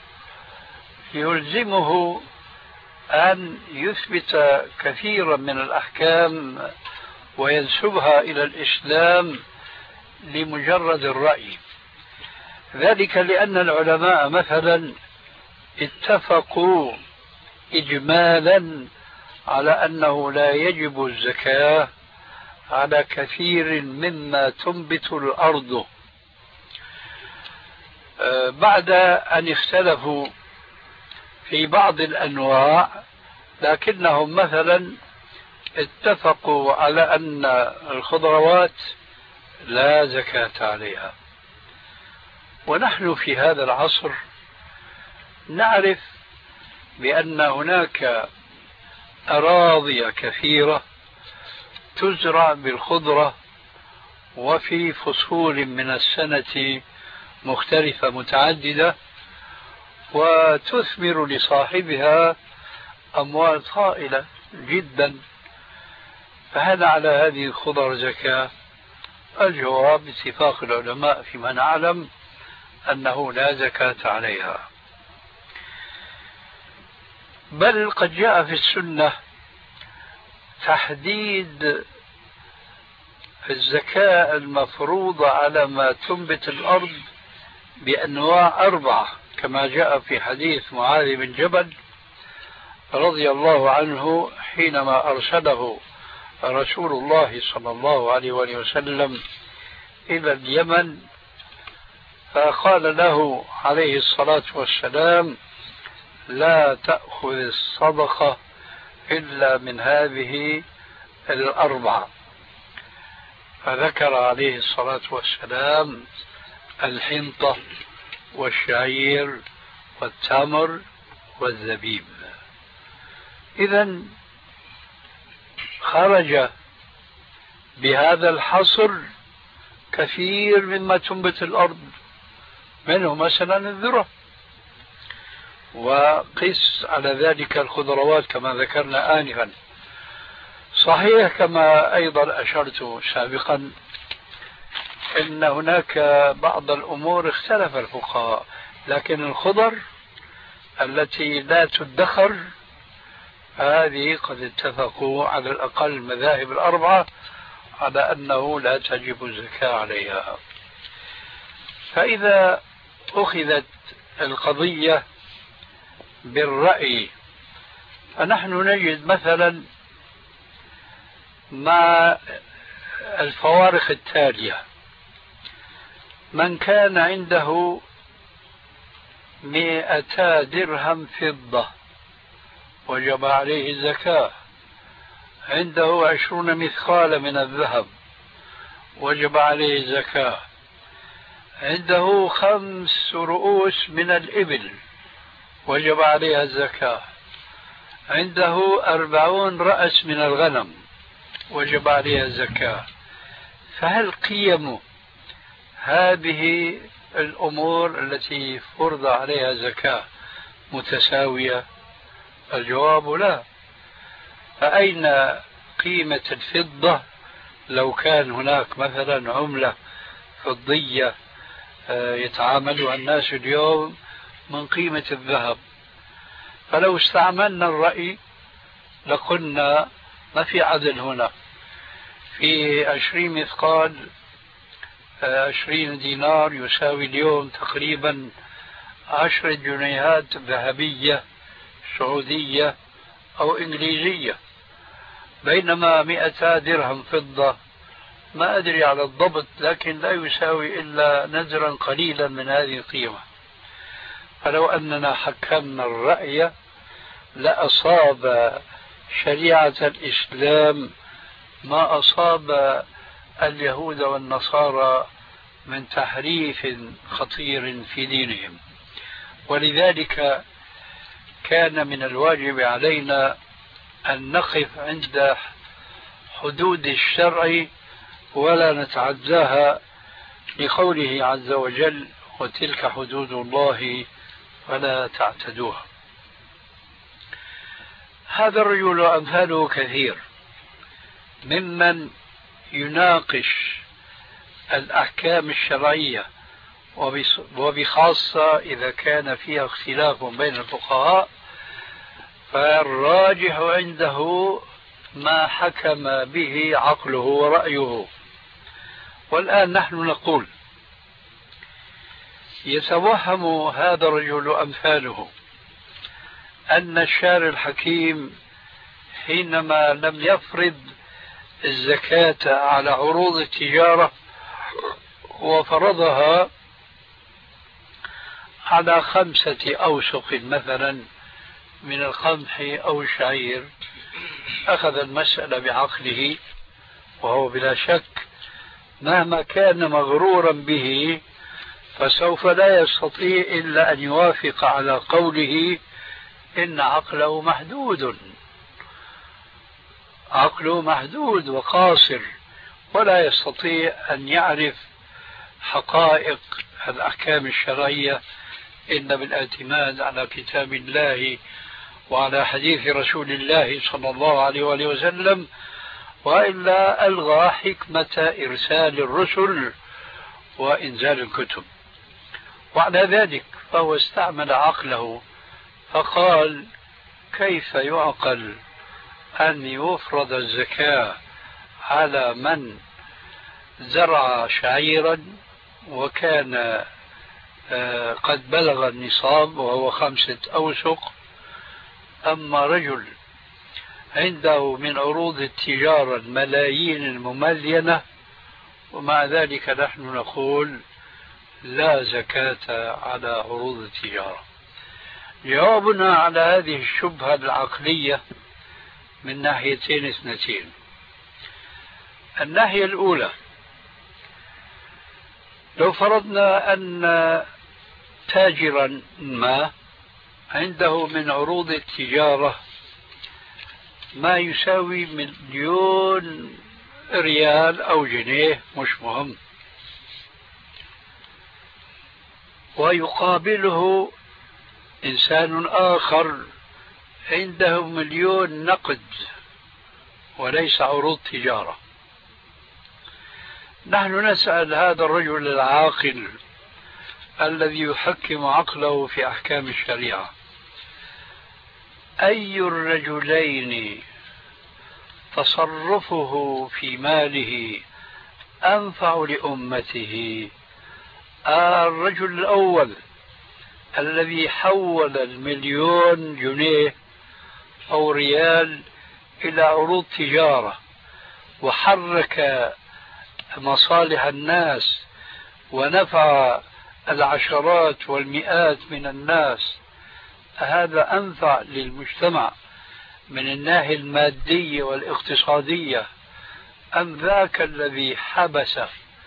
يلزمه أن يثبت كثيرا من الأحكام وينسبها إلى الإسلام لمجرد الرأي. ذلك لأن العلماء مثلا اتفقوا إجمالا على أنه لا يجب الزكاة على كثير مما تنبت الأرض، بعد أن اختلفوا في بعض الأنواع، لكنهم مثلا اتفقوا على أن الخضروات لا زكاة عليها. ونحن في هذا العصر نعرف بأن هناك أراضي كثيرة تزرع بالخضرة وفي فصول من السنة مختلفة متعددة، وتثمر لصاحبها أموال طائلة جدا. فهل على هذه الخضر زكاة؟ الجواب باتفاق العلماء فيما نعلم أنه لا زكاة عليها، بل قد جاء في السنة تحديد الزكاة المفروضة على ما تنبت الأرض بأنواع أربعة كما جاء في حديث معاذ بن جبل رضي الله عنه حينما أرسله رسول الله صلى الله عليه وسلم إلى اليمن، فقال له عليه الصلاة والسلام: لا تأخذ الصدقة إلا من هذه الأربعة. فذكر عليه الصلاة والسلام الحنطة والشعير والتمر والزبيب. إذن خرج بهذا الحصر كثير مما تنبت الأرض، منه مثلا الذرة، وقس على ذلك الخضروات كما ذكرنا آنفا. صحيح كما أيضا أشرت سابقا إن هناك بعض الأمور اختلف الفقهاء، لكن الخضر التي لا تدخر هذه قد اتفقوا على الأقل المذاهب الأربعة على أنه لا تجب الزكاة عليها. فإذا أخذت القضية بالرأي فنحن نجد مثلا مع الفوارق التالية: من كان عنده مئتا درهم فضة وجب عليه الزكاة، عنده عشرون مثقال من الذهب وجب عليه الزكاة، عنده خمس رؤوس من الإبل وجب عليها الزكاة، عنده أربعون رأس من الغنم وجب عليها الزكاة. فهل قيم هذه الأمور التي فرض عليها زكاة متساوية؟ الجواب لا. فأين قيمة الفضة لو كان هناك مثلا عملة فضية يتعاملها الناس اليوم من قيمة الذهب؟ فلو استعملنا الرأي لقلنا ما في عدل هنا. في عشرين مثقال عشرين دينار يساوي اليوم تقريبا عشرة جنيهات ذهبية سعودية أو إنجليزية، بينما مئتا درهم فضة ما أدري على الضبط لكن لا يساوي إلا نزرا قليلا من هذه القيمة. فلو أننا حكمنا الرأي لأصاب شريعة الإسلام ما أصاب اليهود والنصارى من تحريف خطير في دينهم. ولذلك كان من الواجب علينا أن نقف عند حدود الشرع ولا نتعداها، لقوله عز وجل: وتلك حدود الله فلا تعتدوها. هذا الرجل أمثاله كثير ممن يناقش الأحكام الشرعية، وبخاصة إذا كان فيها اختلاف بين الفقهاء، فالراجح عنده ما حكم به عقله ورأيه. والآن نحن نقول: يتوهم هذا الرجل أمثاله أن الشارع الحكيم حينما لم يفرض الزكاة على عروض التجارة وفرضها على خمسة أوسق مثلا من القمح أو الشعير، أخذ المسألة بعقله، وهو بلا شك مهما كان مغرورا به فسوف لا يستطيع إلا أن يوافق على قوله إن عقله محدود، عقله محدود وقاصر، ولا يستطيع أن يعرف حقائق الأحكام الشرعية إلا بالاعتماد على كتاب الله وعلى حديث رسول الله صلى الله عليه وآله وسلم، وإلا ألغى حكمة إرسال الرسل وإنزال الكتب. وعلى ذلك فهو استعمل عقله فقال: كيف يعقل أن يفرض الزكاة على من زرع شعيرا وكان قد بلغ النصاب وهو خمسة أوسق، أما رجل عنده من عروض التجارة الملايين المملينة ومع ذلك نحن نقول لا زكاة على عروض التجارة. جوابنا على هذه الشبهة العقلية من ناحيتين اثنتين. الناحية الأولى، لو فرضنا أن تاجرا ما عنده من عروض التجارة ما يساوي مليون ريال أو جنيه مش مهم، ويقابله إنسان آخر عنده مليون نقد وليس عروض تجارة، نحن نسأل هذا الرجل العاقل الذي يحكم عقله في أحكام الشريعة: أي الرجلين تصرفه في ماله أنفع لأمته؟ الرجل الأول الذي حول المليون جنيه أو ريال إلى عروض تجارة وحرك مصالح الناس ونفع العشرات والمئات من الناس، هذا أنفع للمجتمع من الناحية المادية والاقتصادية أم ذاك الذي حبس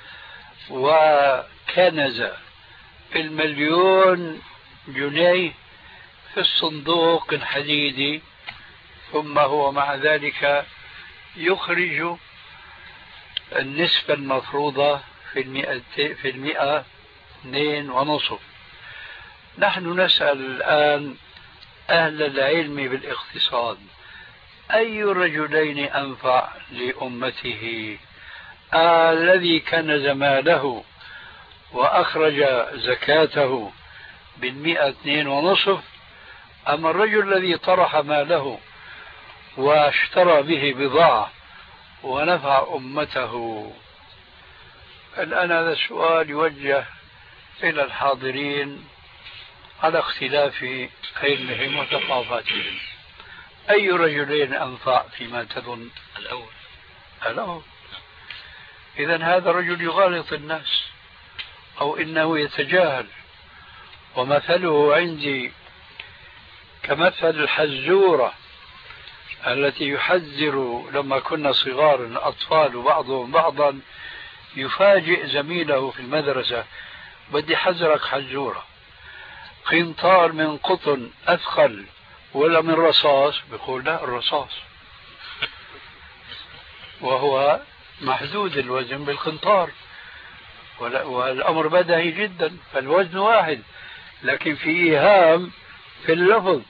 وكنز المليون جنيه في الصندوق الحديدي ثم هو مع ذلك يخرج النسبة المفروضة في المئة في المئة اثنين ونصف؟ نحن نسأل الآن أهل العلم بالاقتصاد: أي الرجلين أنفع لأمته؟ آه الذي كنز ماله وأخرج زكاته بالمئة اثنين ونصف، أما الرجل الذي طرح ماله واشترى به بضاعة ونفع أمته؟ الآن هذا السؤال يوجه إلى الحاضرين على اختلاف علمهم وثقافتهم. أي رجلين أنفع فيما تظن؟ الأول. الأول. إذن هذا الرجل يغالط الناس أو إنه يتجاهل، ومثله عندي كمثل الحزورة التي يحذر لما كنا صغار الأطفال بعضهم بعضا، يفاجئ زميله في المدرسة: بدي حذرك حزورة، قنطار من قطن أثقل ولا من رصاص؟ بيقول لا الرصاص، وهو محدود الوزن بالقنطار، والأمر بديهي جدا، فالوزن واحد لكن في إيهام في اللفظ.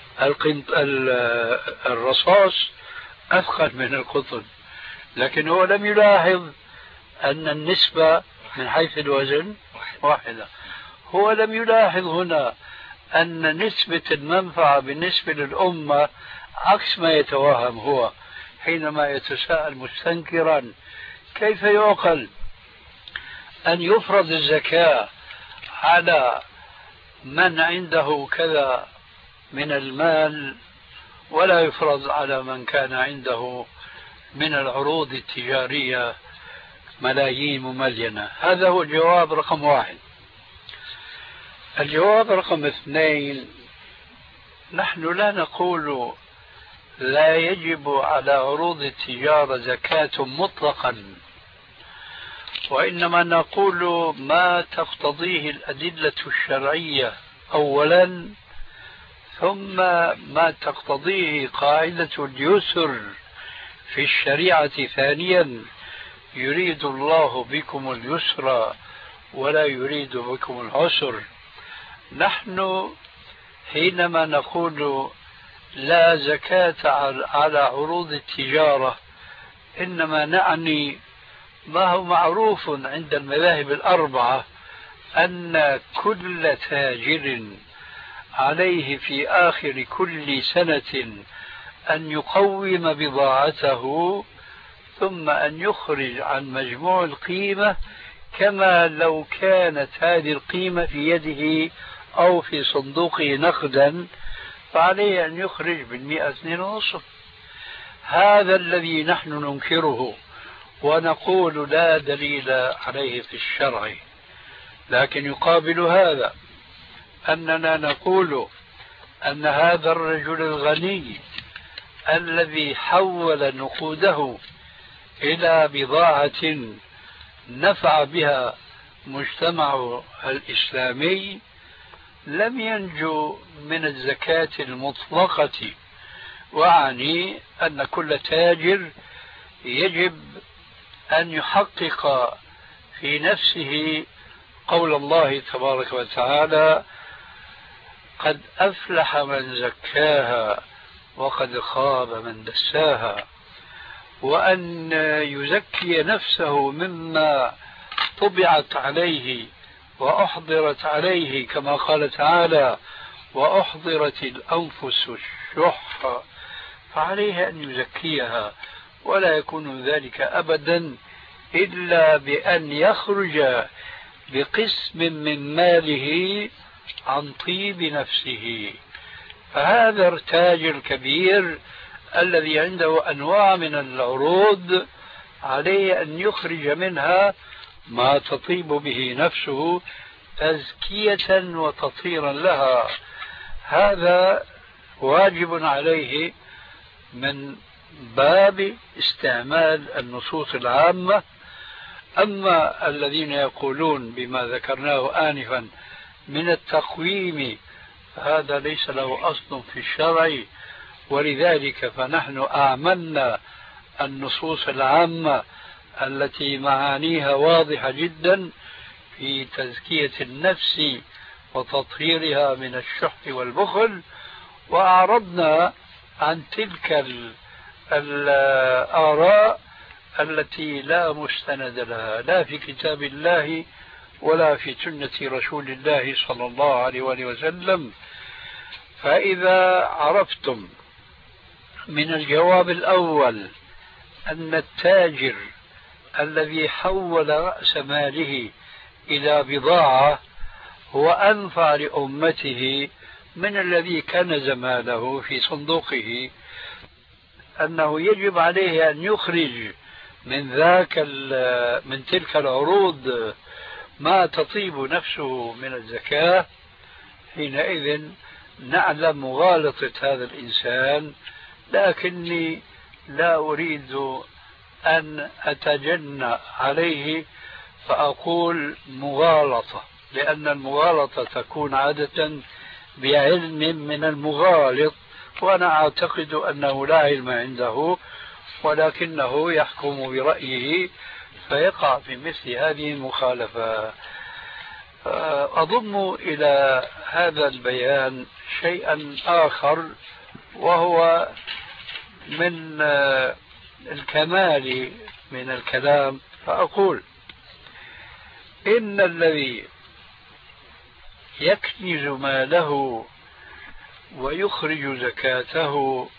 الرصاص أثقل من القطن، لكن هو لم يلاحظ أن النسبة من حيث الوزن واحدة. هو لم يلاحظ هنا أن نسبة المنفعة بالنسبة للأمة عكس ما يتوهم هو حينما يتساءل مستنكرا: كيف يعقل أن يفرض الزكاة على من عنده كذا من المال ولا يفرض على من كان عنده من العروض التجارية ملايين مملينة؟ هذا هو الجواب رقم واحد. الجواب رقم اثنين: نحن لا نقول لا يجب على عروض التجارة زكاة مطلقا، وإنما نقول ما تقتضيه الأدلة الشرعية أولا، ثم ما تقتضيه قاعدة اليسر في الشريعة ثانيا: يريد الله بكم اليسر ولا يريد بكم العسر. نحن حينما نقول لا زكاة على عروض التجارة إنما نعني ما هو معروف عند المذاهب الأربعة، أن كل تاجر عليه في آخر كل سنة أن يقوم بضاعته ثم أن يخرج عن مجموع القيمة كما لو كانت هذه القيمة في يده أو في صندوقه نقدا، فعليه أن يخرج بالمئة اثنين ونصف. هذا الذي نحن ننكره ونقول لا دليل عليه في الشرع. لكن يقابل هذا أننا نقول أن هذا الرجل الغني الذي حول نقوده إلى بضاعة نفع بها مجتمع الإسلامي لم ينجو من الزكاة المطلقة. وأعني أن كل تاجر يجب أن يحقق في نفسه قول الله تبارك وتعالى: قد أفلح من زكاها وقد خاب من دساها، وأن يزكي نفسه مما طبعت عليه وأحضرت عليه، كما قال تعالى: وأحضرت الأنفس الشح، فعليه أن يزكيها، ولا يكون ذلك أبدا إلا بأن يخرج بقسم من ماله عن طيب نفسه. فهذا التاجر الكبير الذي عنده أنواع من العروض عليه أن يخرج منها ما تطيب به نفسه تزكية وتطهيرا لها. هذا واجب عليه من باب استعمال النصوص العامة. أما الذين يقولون بما ذكرناه آنفا من التقويم هذا ليس له أصل في الشرع، ولذلك فنحن أعملنا النصوص العامة التي معانيها واضحة جدا في تزكية النفس وتطهيرها من الشح والبخل، وأعرضنا عن تلك الآراء التي لا مستند لها لا في كتاب الله ولا في سنة رسول الله صلى الله عليه وسلم. فإذا عرفتم من الجواب الأول أن التاجر الذي حول رأس ماله إلى بضاعة هو أنفع لأمته من الذي كنز ماله في صندوقه، أنه يجب عليه أن يخرج من ذاك من تلك العروض ما تطيب نفسه من الزكاة، حينئذ نعلم مغالطة هذا الإنسان. لكني لا أريد أن أتجنى عليه فأقول مغالطة، لأن المغالطة تكون عادة بعلم من المغالط، وأنا أعتقد أنه لا علم عنده ولكنه يحكم برأيه فيقع في مثل هذه المخالفة. أضم إلى هذا البيان شيئا آخر، وهو من الكمال من الكلام، فأقول إن الذي يكنز ماله ويخرج زكاته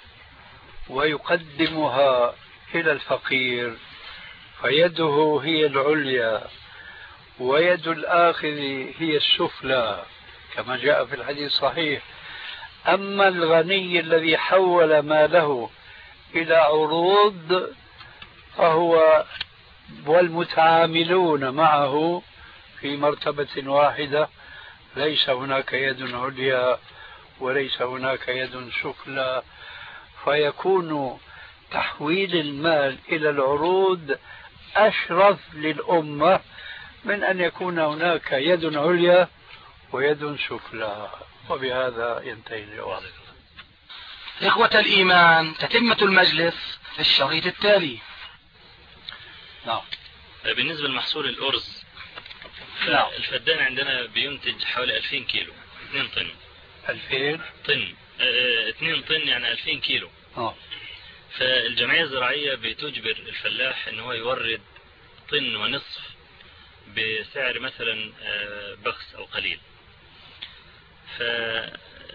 ويقدمها إلى الفقير فيده هي العليا ويد الآخذ هي السفلى كما جاء في الحديث الصحيح. أما الغني الذي حول ماله إلى عروض فهو والمتعاملون معه في مرتبة واحدة، ليس هناك يد عليا وليس هناك يد سفلى، فيكون تحويل المال إلى العروض أشرف للأمة من أن يكون هناك يد عليا ويد سفلى. وبهذا ينتهي الجواب. إخوة الإيمان، تتمة المجلس في الشريط التالي. نعم. بالنسبة لمحصول الأرز، الفدان عندنا بينتج حوالي ألفين كيلو، اثنين طن. ألفين طن اه اثنين طن يعني ألفين كيلو. اه فالجمعية الزراعية بتجبر الفلاح ان هو يورد طن ونصف بسعر مثلا بخس او قليل.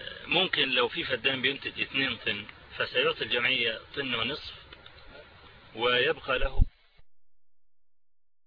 فممكن لو في فدان بينتج اثنين طن فسيعطي الجمعية طن ونصف ويبقى له